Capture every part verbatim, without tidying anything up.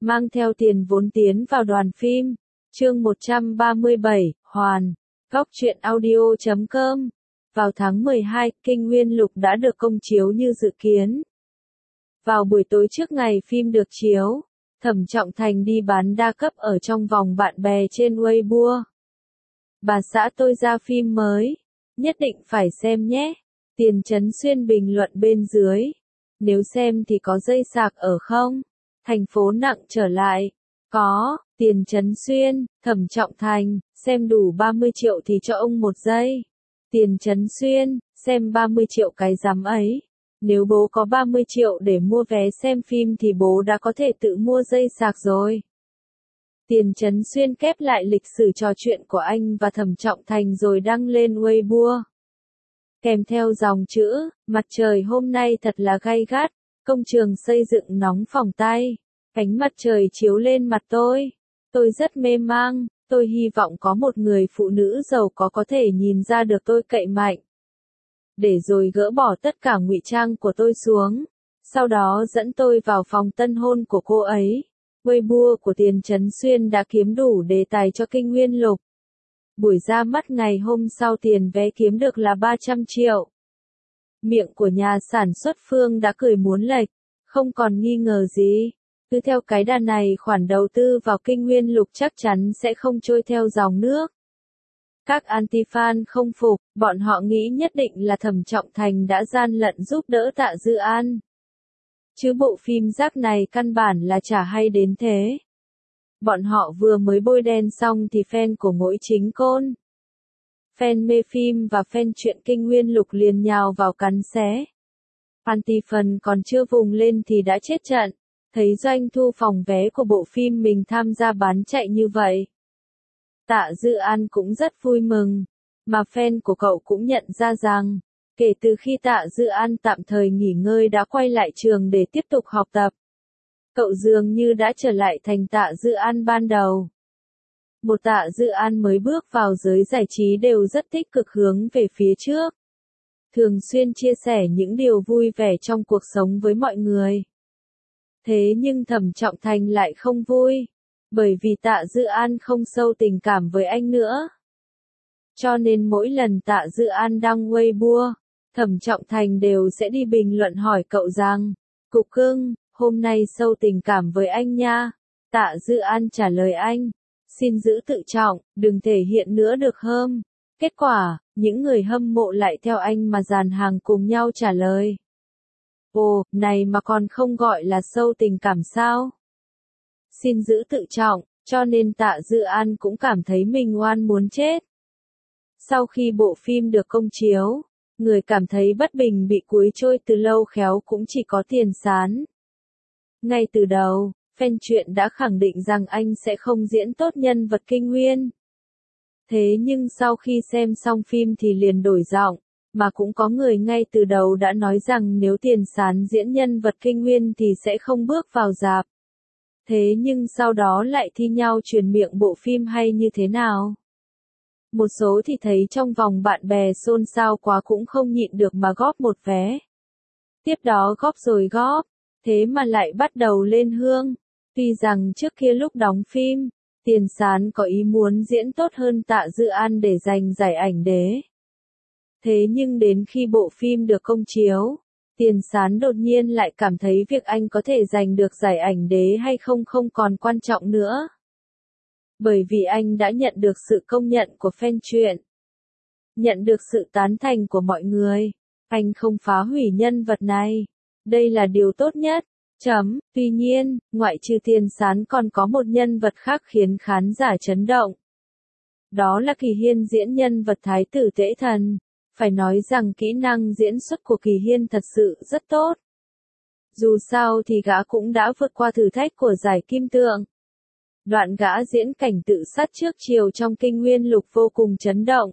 mang theo tiền vốn tiến vào đoàn phim. Chương một trăm ba mươi bảy, Hoàn, góc truyện audio chấm com. Vào tháng mười hai, Kinh Nguyên Lục đã được công chiếu như dự kiến. Vào buổi tối trước ngày phim được chiếu, Thẩm Trọng Thành đi bán đa cấp ở trong vòng bạn bè trên Weibo. Bà xã tôi ra phim mới, nhất định phải xem nhé. Tiền Chấn Xuyên bình luận bên dưới. Nếu xem thì có dây sạc ở không? Thành phố nặng trở lại. Có. Tiền Chấn Xuyên, Thẩm Trọng Thành, xem đủ ba mươi triệu thì cho ông một giây. Tiền Chấn Xuyên, xem ba mươi triệu cái rắm ấy. Nếu bố có ba mươi triệu để mua vé xem phim thì bố đã có thể tự mua dây sạc rồi. Tiền Chấn Xuyên kép lại lịch sử trò chuyện của anh và Thẩm Trọng Thành rồi đăng lên Weibo. Kèm theo dòng chữ, mặt trời hôm nay thật là gay gắt, công trường xây dựng nóng phỏng tay, ánh mặt trời chiếu lên mặt tôi. Tôi rất mê mang, tôi hy vọng có một người phụ nữ giàu có có thể nhìn ra được tôi cậy mạnh. Để rồi gỡ bỏ tất cả ngụy trang của tôi xuống, sau đó dẫn tôi vào phòng tân hôn của cô ấy. Weibo của Tiền Chấn Xuyên đã kiếm đủ đề tài cho Kinh Nguyên Lục. Buổi ra mắt ngày hôm sau tiền vé kiếm được là ba trăm triệu. Miệng của nhà sản xuất Phương đã cười muốn lệch, không còn nghi ngờ gì. Cứ theo cái đà này khoản đầu tư vào Kinh Nguyên Lục chắc chắn sẽ không trôi theo dòng nước. Các anti-fan không phục, bọn họ nghĩ nhất định là Thẩm Trọng Thành đã gian lận giúp đỡ Tạ Dư An. Chứ bộ phim rác này căn bản là chả hay đến thế. Bọn họ vừa mới bôi đen xong thì fan của Mỗi Chính Côn, fan mê phim và fan truyện Kinh Nguyên Lục liền nhào vào cắn xé. Anti-fan còn chưa vùng lên thì đã chết trận, thấy doanh thu phòng vé của bộ phim mình tham gia bán chạy như vậy. Tạ Dư An cũng rất vui mừng, mà fan của cậu cũng nhận ra rằng, kể từ khi Tạ Dư An tạm thời nghỉ ngơi đã quay lại trường để tiếp tục học tập. Cậu dường như đã trở lại thành Tạ Dư An ban đầu. Một Tạ Dư An mới bước vào giới giải trí đều rất tích cực hướng về phía trước. Thường xuyên chia sẻ những điều vui vẻ trong cuộc sống với mọi người. Thế nhưng Thẩm Trọng Thành lại không vui, bởi vì Tạ Dư An không sâu tình cảm với anh nữa. Cho nên mỗi lần Tạ Dư An đăng Weibo, Thẩm Trọng Thành đều sẽ đi bình luận hỏi cậu rằng, Cục cưng, hôm nay sâu tình cảm với anh nha. Tạ Dư An trả lời anh, xin giữ tự trọng, đừng thể hiện nữa được không? Kết quả, những người hâm mộ lại theo anh mà dàn hàng cùng nhau trả lời. Ồ, này mà còn không gọi là sâu tình cảm sao? Xin giữ tự trọng, cho nên Tạ Dư An cũng cảm thấy mình oan muốn chết. Sau khi bộ phim được công chiếu, người cảm thấy bất bình bị cuốn trôi từ lâu khéo cũng chỉ có Tiền Sán. Ngay từ đầu, fan truyện đã khẳng định rằng anh sẽ không diễn tốt nhân vật Kinh Nguyên. Thế nhưng sau khi xem xong phim thì liền đổi giọng, mà cũng có người ngay từ đầu đã nói rằng nếu Tiền Sán diễn nhân vật Kinh Nguyên thì sẽ không bước vào rạp. Thế nhưng sau đó lại thi nhau truyền miệng bộ phim hay như thế nào? Một số thì thấy trong vòng bạn bè xôn xao quá cũng không nhịn được mà góp một vé. Tiếp đó góp rồi góp, thế mà lại bắt đầu lên hương. Tuy rằng trước kia lúc đóng phim, Tiền Sán có ý muốn diễn tốt hơn Tạ Dư An để giành giải ảnh đế. Thế nhưng đến khi bộ phim được công chiếu, Tiền Sán đột nhiên lại cảm thấy việc anh có thể giành được giải ảnh đế hay không không còn quan trọng nữa. Bởi vì anh đã nhận được sự công nhận của fan truyện, nhận được sự tán thành của mọi người. Anh không phá hủy nhân vật này. Đây là điều tốt nhất. Chấm. Tuy nhiên, ngoại trừ Tiền Sán còn có một nhân vật khác khiến khán giả chấn động. Đó là Kỳ Hiên diễn nhân vật Thái tử Tễ Thần. Phải nói rằng kỹ năng diễn xuất của Kỳ Hiên thật sự rất tốt. Dù sao thì gã cũng đã vượt qua thử thách của giải Kim Tượng. Đoạn gã diễn cảnh tự sát trước chiều trong Kinh Nguyên Lục vô cùng chấn động.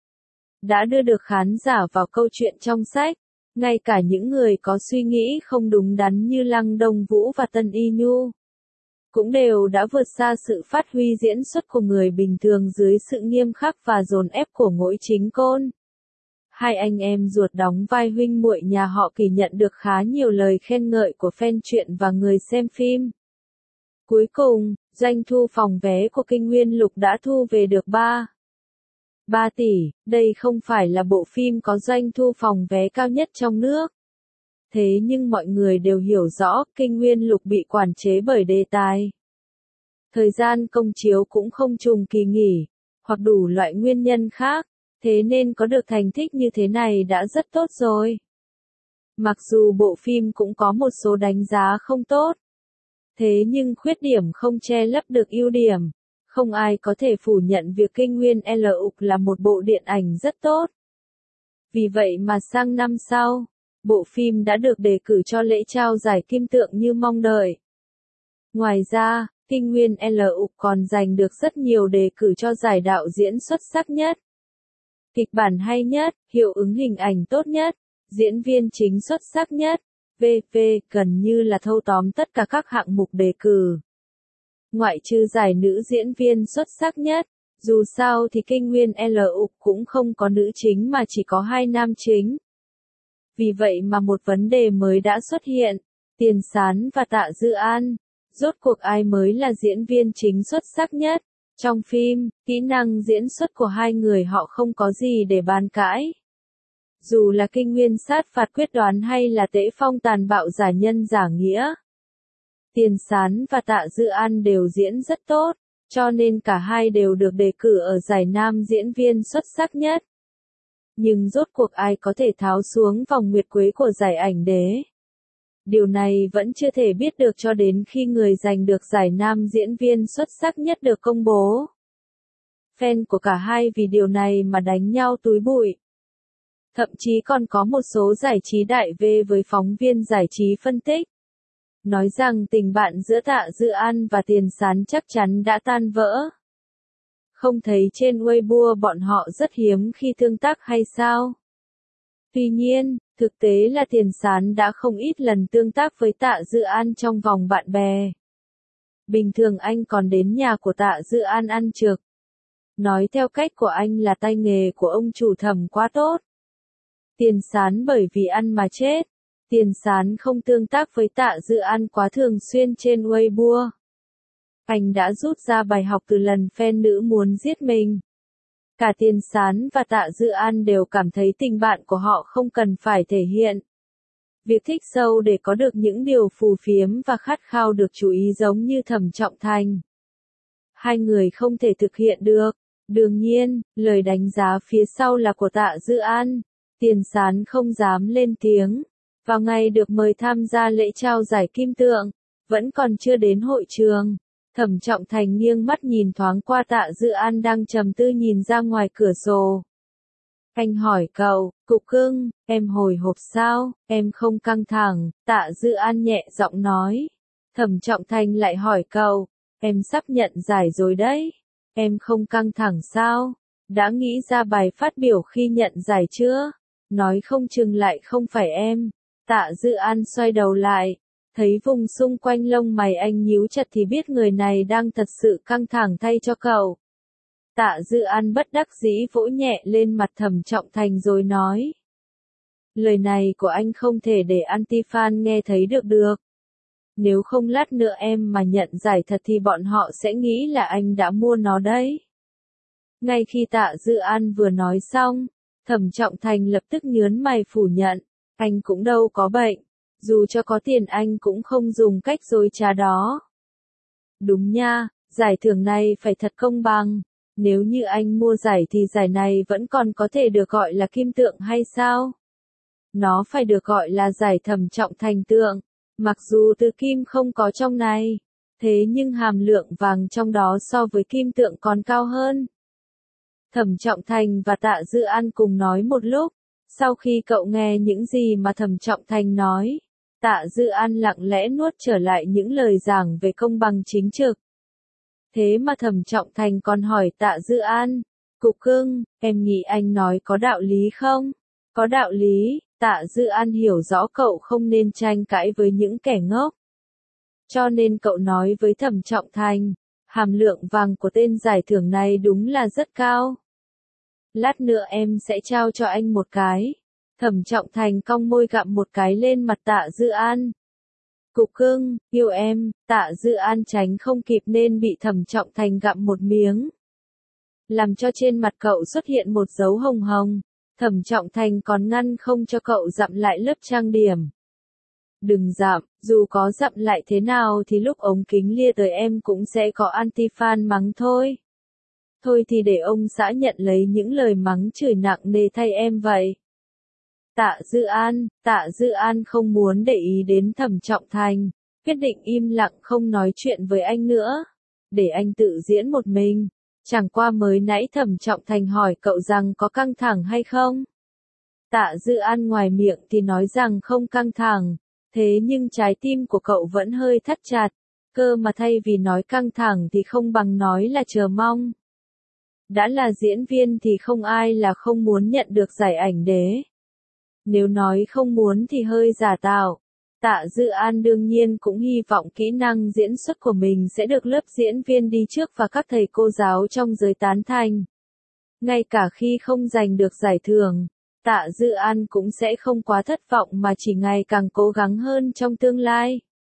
Đã đưa được khán giả vào câu chuyện trong sách. Ngay cả những người có suy nghĩ không đúng đắn như Lăng Đông Vũ và Tân Y Nhu cũng đều đã vượt xa sự phát huy diễn xuất của người bình thường dưới sự nghiêm khắc và dồn ép của Mỗi Chính Côn. Hai anh em ruột đóng vai huynh muội nhà họ Kỳ nhận được khá nhiều lời khen ngợi của fan truyện và người xem phim. Cuối cùng, doanh thu phòng vé của Kinh Nguyên Lục đã thu về được ba ba tỷ, đây không phải là bộ phim có doanh thu phòng vé cao nhất trong nước. Thế nhưng mọi người đều hiểu rõ, Kinh Nguyên Lục bị quản chế bởi đề tài. Thời gian công chiếu cũng không trùng kỳ nghỉ, hoặc đủ loại nguyên nhân khác, thế nên có được thành tích như thế này đã rất tốt rồi. Mặc dù bộ phim cũng có một số đánh giá không tốt, thế nhưng khuyết điểm không che lấp được ưu điểm. Không ai có thể phủ nhận việc Kinh Nguyên Lục là một bộ điện ảnh rất tốt. Vì vậy mà sang năm sau, bộ phim đã được đề cử cho lễ trao giải Kim Tượng như mong đợi. Ngoài ra, Kinh Nguyên Lục còn giành được rất nhiều đề cử cho giải đạo diễn xuất sắc nhất, kịch bản hay nhất, hiệu ứng hình ảnh tốt nhất, diễn viên chính xuất sắc nhất, vân vân gần như là thâu tóm tất cả các hạng mục đề cử. Ngoại trừ giải nữ diễn viên xuất sắc nhất, dù sao thì Kinh Nguyên Lục cũng không có nữ chính mà chỉ có hai nam chính. Vì vậy mà một vấn đề mới đã xuất hiện, Tiền Sán và Tạ Dư An, rốt cuộc ai mới là diễn viên chính xuất sắc nhất? Trong phim, kỹ năng diễn xuất của hai người họ không có gì để bàn cãi. Dù là Kinh Nguyên sát phạt quyết đoán hay là Tễ Phong tàn bạo giả nhân giả nghĩa, Tiền Sán và Tạ Dư An đều diễn rất tốt, cho nên cả hai đều được đề cử ở giải nam diễn viên xuất sắc nhất. Nhưng rốt cuộc ai có thể tháo xuống vòng nguyệt quế của giải ảnh đế? Điều này vẫn chưa thể biết được cho đến khi người giành được giải nam diễn viên xuất sắc nhất được công bố. Fan của cả hai vì điều này mà đánh nhau túi bụi. Thậm chí còn có một số giải trí đại V với phóng viên giải trí phân tích, nói rằng tình bạn giữa Tạ Dư An và Tiền Sán chắc chắn đã tan vỡ. Không thấy trên Weibo bọn họ rất hiếm khi tương tác hay sao? Tuy nhiên, thực tế là Tiền Sán đã không ít lần tương tác với Tạ Dư An trong vòng bạn bè. Bình thường anh còn đến nhà của Tạ Dư An ăn trực. Nói theo cách của anh là tay nghề của ông chủ Thẩm quá tốt. Tiền Sán bởi vì ăn mà chết. Tiền Sán không tương tác với Tạ Dư An quá thường xuyên trên Weibo. Anh đã rút ra bài học từ lần fan nữ muốn giết mình. Cả Tiền Sán và Tạ Dư An đều cảm thấy tình bạn của họ không cần phải thể hiện. Việc thích sâu để có được những điều phù phiếm và khát khao được chú ý giống như Thẩm Trọng Thành. Hai người không thể thực hiện được. Đương nhiên, lời đánh giá phía sau là của Tạ Dư An. Tiền Sán không dám lên tiếng. Vào ngày được mời tham gia lễ trao giải Kim Tượng, vẫn còn chưa đến hội trường. Thẩm Trọng Thành nghiêng mắt nhìn thoáng qua Tạ Dư An đang trầm tư nhìn ra ngoài cửa sổ. Anh hỏi cậu, Cục Cưng, em hồi hộp sao, em không căng thẳng, Tạ Dư An nhẹ giọng nói. Thẩm Trọng Thành lại hỏi cậu, em sắp nhận giải rồi đấy, em không căng thẳng sao, đã nghĩ ra bài phát biểu khi nhận giải chưa, nói không chừng lại không phải em. Tạ Dư An xoay đầu lại. Thấy vùng xung quanh lông mày anh nhíu chặt thì biết người này đang thật sự căng thẳng thay cho cậu. Tạ Dư An bất đắc dĩ vỗ nhẹ lên mặt Thẩm Trọng Thành rồi nói. Lời này của anh không thể để anti-fan nghe thấy được được. Nếu không lát nữa em mà nhận giải thật thì bọn họ sẽ nghĩ là anh đã mua nó đấy. Ngay khi Tạ Dư An vừa nói xong, Thẩm Trọng Thành lập tức nhớn mày phủ nhận. Anh cũng đâu có bệnh. Dù cho có tiền anh cũng không dùng cách dối trá đó. Đúng nha, giải thưởng này phải thật công bằng. Nếu như anh mua giải thì giải này vẫn còn có thể được gọi là Kim Tượng hay sao? Nó phải được gọi là giải Thẩm Trọng Thành Tượng. Mặc dù từ kim không có trong này, thế nhưng hàm lượng vàng trong đó so với Kim Tượng còn cao hơn. Thẩm Trọng Thành và Tạ Dư An cùng nói một lúc. Sau khi cậu nghe những gì mà Thẩm Trọng Thành nói, Tạ Dư An lặng lẽ nuốt trở lại những lời giảng về công bằng chính trực. Thế mà Thẩm Trọng Thành còn hỏi Tạ Dư An, Cục Cưng, em nghĩ anh nói có đạo lý không? Có đạo lý, Tạ Dư An hiểu rõ cậu không nên tranh cãi với những kẻ ngốc. Cho nên cậu nói với Thẩm Trọng Thành, hàm lượng vàng của tên giải thưởng này đúng là rất cao. Lát nữa em sẽ trao cho anh một cái. Thẩm Trọng Thành cong môi gặm một cái lên mặt Tạ Dư An. Cục cưng, yêu em, Tạ Dư An tránh không kịp nên bị Thẩm Trọng Thành gặm một miếng, làm cho trên mặt cậu xuất hiện một dấu hồng hồng. Thẩm Trọng Thành còn ngăn không cho cậu dặm lại lớp trang điểm. Đừng dặm, dù có dặm lại thế nào thì lúc ống kính lia tới em cũng sẽ có anti-fan mắng thôi. Thôi thì để ông xã nhận lấy những lời mắng chửi nặng nề thay em vậy. Tạ Dư An, Tạ Dư An không muốn để ý đến Thẩm Trọng Thành, quyết định im lặng không nói chuyện với anh nữa, để anh tự diễn một mình. Chẳng qua mới nãy Thẩm Trọng Thành hỏi cậu rằng có căng thẳng hay không. Tạ Dư An ngoài miệng thì nói rằng không căng thẳng, thế nhưng trái tim của cậu vẫn hơi thắt chặt, cơ mà thay vì nói căng thẳng thì không bằng nói là chờ mong. Đã là diễn viên thì không ai là không muốn nhận được giải ảnh đế. Nếu nói không muốn thì hơi giả tạo. Tạ Dư An đương nhiên cũng hy vọng kỹ năng diễn xuất của mình sẽ được lớp diễn viên đi trước và các thầy cô giáo trong giới tán thành. Ngay cả khi không giành được giải thưởng, Tạ Dư An cũng sẽ không quá thất vọng mà chỉ ngày càng cố gắng hơn trong tương lai.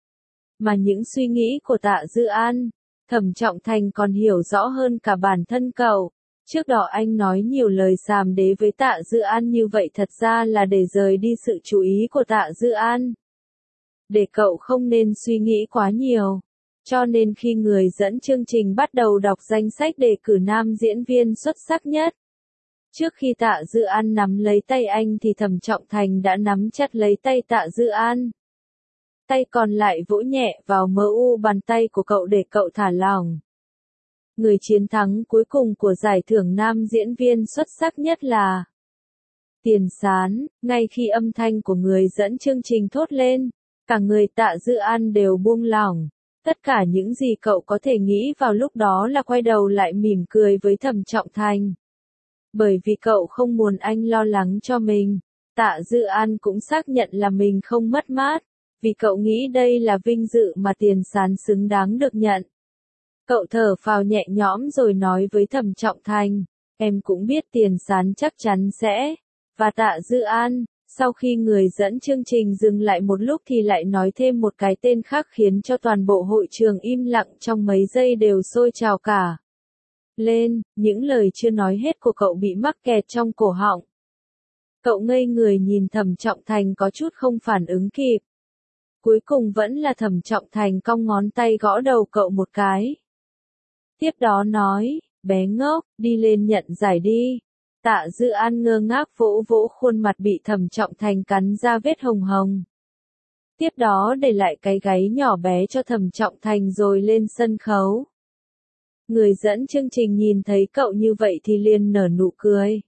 Mà những suy nghĩ của Tạ Dư An, Thẩm Trọng Thành còn hiểu rõ hơn cả bản thân cậu. Trước đó anh nói nhiều lời sàm đế với Tạ Dư An như vậy thật ra là để rời đi sự chú ý của Tạ Dư An. Để cậu không nên suy nghĩ quá nhiều. Cho nên khi người dẫn chương trình bắt đầu đọc danh sách đề cử nam diễn viên xuất sắc nhất, trước khi Tạ Dư An nắm lấy tay anh thì Thẩm Trọng Thành đã nắm chặt lấy tay Tạ Dư An. Tay còn lại vỗ nhẹ vào mờ u bàn tay của cậu để cậu thả lỏng. Người chiến thắng cuối cùng của giải thưởng nam diễn viên xuất sắc nhất là Tiền Sán. Ngay khi âm thanh của người dẫn chương trình thốt lên, cả người Tạ Dư An đều buông lỏng. Tất cả những gì cậu có thể nghĩ vào lúc đó là quay đầu lại mỉm cười với Thẩm Trọng Thành. Bởi vì cậu không muốn anh lo lắng cho mình, Tạ Dư An cũng xác nhận là mình không mất mát, vì cậu nghĩ đây là vinh dự mà Tiền Sán xứng đáng được nhận. Cậu thở phào nhẹ nhõm rồi nói với Thẩm Trọng Thành, em cũng biết Tiền Sán chắc chắn sẽ, và Tạ Dư An, sau khi người dẫn chương trình dừng lại một lúc thì lại nói thêm một cái tên khác khiến cho toàn bộ hội trường im lặng trong mấy giây đều sôi trào cả lên, những lời chưa nói hết của cậu bị mắc kẹt trong cổ họng. Cậu ngây người nhìn Thẩm Trọng Thành có chút không phản ứng kịp. Cuối cùng vẫn là Thẩm Trọng Thành cong ngón tay gõ đầu cậu một cái. Tiếp đó nói, bé ngốc, đi lên nhận giải đi. Tạ Dư An ngơ ngác vỗ vỗ khuôn mặt bị Thẩm Trọng Thành cắn ra vết hồng hồng. Tiếp đó để lại cái gáy nhỏ bé cho Thẩm Trọng Thành rồi lên sân khấu. Người dẫn chương trình nhìn thấy cậu như vậy thì liền nở nụ cười.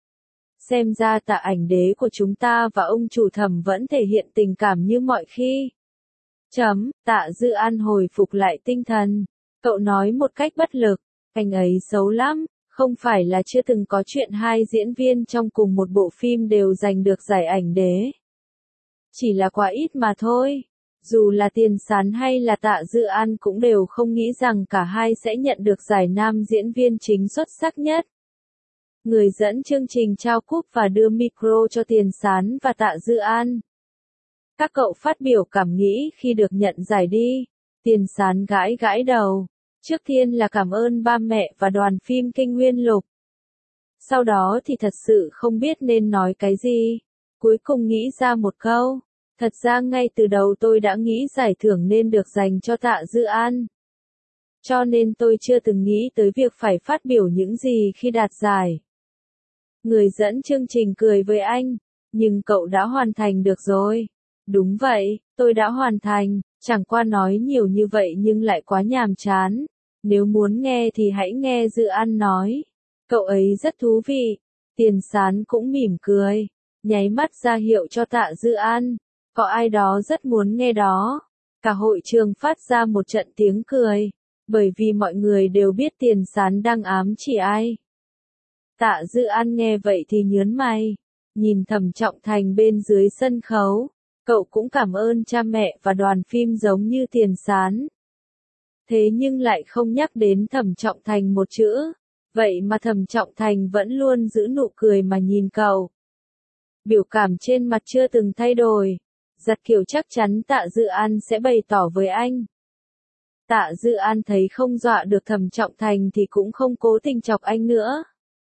Xem ra Tạ ảnh đế của chúng ta và ông chủ Thẩm vẫn thể hiện tình cảm như mọi khi. Chấm, Tạ Dư An hồi phục lại tinh thần. Cậu nói một cách bất lực, anh ấy xấu lắm, không phải là chưa từng có chuyện hai diễn viên trong cùng một bộ phim đều giành được giải ảnh đế. Chỉ là quá ít mà thôi. Dù là Tiền Sán hay là Tạ Dư An cũng đều không nghĩ rằng cả hai sẽ nhận được giải nam diễn viên chính xuất sắc nhất. Người dẫn chương trình trao cúp và đưa micro cho Tiền Sán và Tạ Dư An. Các cậu phát biểu cảm nghĩ khi được nhận giải đi. Tiền Sán gãi gãi đầu. Trước tiên là cảm ơn ba mẹ và đoàn phim Kinh Nguyên Lục. Sau đó thì thật sự không biết nên nói cái gì. Cuối cùng nghĩ ra một câu. Thật ra ngay từ đầu tôi đã nghĩ giải thưởng nên được dành cho Tạ Dư An. Cho nên tôi chưa từng nghĩ tới việc phải phát biểu những gì khi đạt giải. Người dẫn chương trình cười với anh. Nhưng cậu đã hoàn thành được rồi. Đúng vậy, tôi đã hoàn thành. Chẳng qua nói nhiều như vậy nhưng lại quá nhàm chán. Nếu muốn nghe thì hãy nghe Dư An nói. Cậu ấy rất thú vị. Tiền Sán cũng mỉm cười. Nháy mắt ra hiệu cho Tạ Dư An. Có ai đó rất muốn nghe đó. Cả hội trường phát ra một trận tiếng cười. Bởi vì mọi người đều biết Tiền Sán đang ám chỉ ai. Tạ Dư An nghe vậy thì nhớn mày. Nhìn Thẩm Trọng Thành bên dưới sân khấu. Cậu cũng cảm ơn cha mẹ và đoàn phim giống như Tiền Sán. Thế nhưng lại không nhắc đến Thẩm Trọng Thành một chữ. Vậy mà Thẩm Trọng Thành vẫn luôn giữ nụ cười mà nhìn cậu. Biểu cảm trên mặt chưa từng thay đổi. Giật kiểu chắc chắn Tạ Dự An sẽ bày tỏ với anh. Tạ Dự An thấy không dọa được Thẩm Trọng Thành thì cũng không cố tình chọc anh nữa.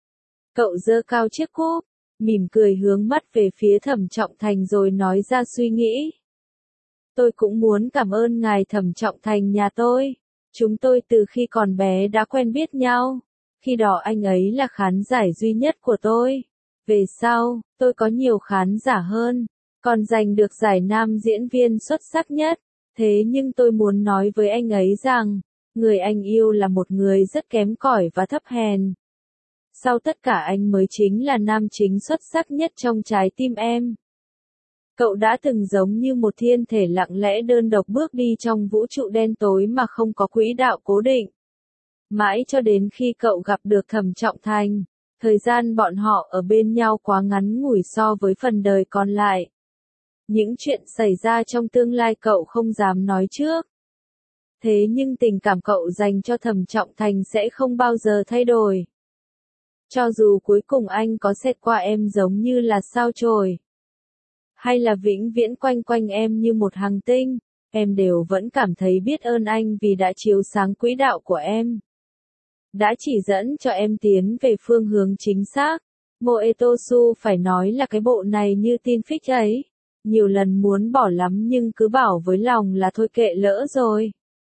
Cậu giơ cao chiếc cúp, mỉm cười hướng mắt về phía Thẩm Trọng Thành rồi nói ra suy nghĩ. Tôi cũng muốn cảm ơn ngài Thẩm Trọng Thành nhà tôi. Chúng tôi từ khi còn bé đã quen biết nhau. Khi đó anh ấy là khán giả duy nhất của tôi. Về sau, tôi có nhiều khán giả hơn, còn giành được giải nam diễn viên xuất sắc nhất. Thế nhưng tôi muốn nói với anh ấy rằng, người anh yêu là một người rất kém cỏi và thấp hèn. Sau tất cả anh mới chính là nam chính xuất sắc nhất trong trái tim em. Cậu đã từng giống như một thiên thể lặng lẽ đơn độc bước đi trong vũ trụ đen tối mà không có quỹ đạo cố định. Mãi cho đến khi cậu gặp được Thẩm Trọng Thành, thời gian bọn họ ở bên nhau quá ngắn ngủi so với phần đời còn lại. Những chuyện xảy ra trong tương lai cậu không dám nói trước. Thế nhưng tình cảm cậu dành cho Thẩm Trọng Thành sẽ không bao giờ thay đổi. Cho dù cuối cùng anh có xẹt qua em giống như là sao chổi, hay là vĩnh viễn quanh quanh em như một hành tinh, em đều vẫn cảm thấy biết ơn anh vì đã chiếu sáng quỹ đạo của em. Đã chỉ dẫn cho em tiến về phương hướng chính xác. Moetosu phải nói là cái bộ này như tin phích ấy. Nhiều lần muốn bỏ lắm nhưng cứ bảo với lòng là thôi kệ lỡ rồi.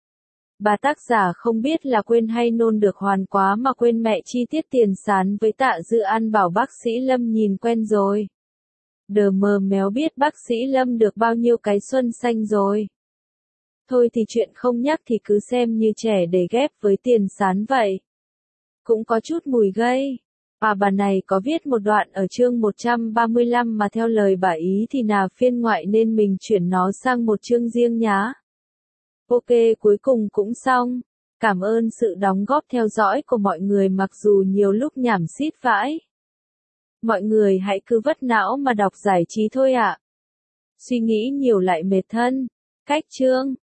Bà tác giả không biết là quên hay nôn được hoàn quá mà quên mẹ chi tiết tiền sán với Tạ Dự An bảo bác sĩ Lâm nhìn quen rồi. Đờ mờ méo biết bác sĩ Lâm được bao nhiêu cái xuân xanh rồi. Thôi thì chuyện không nhắc thì cứ xem như trẻ để ghép với tiền sán vậy. Cũng có chút mùi gây. À bà này có viết một đoạn ở chương một trăm ba mươi lăm mà theo lời bà ý thì là phiên ngoại nên mình chuyển nó sang một chương riêng nhá. Ok, cuối cùng cũng xong. Cảm ơn sự đóng góp theo dõi của mọi người mặc dù nhiều lúc nhảm xít vãi. Mọi người hãy cứ vắt não mà đọc giải trí thôi ạ. Suy nghĩ nhiều lại mệt thân. Cách chương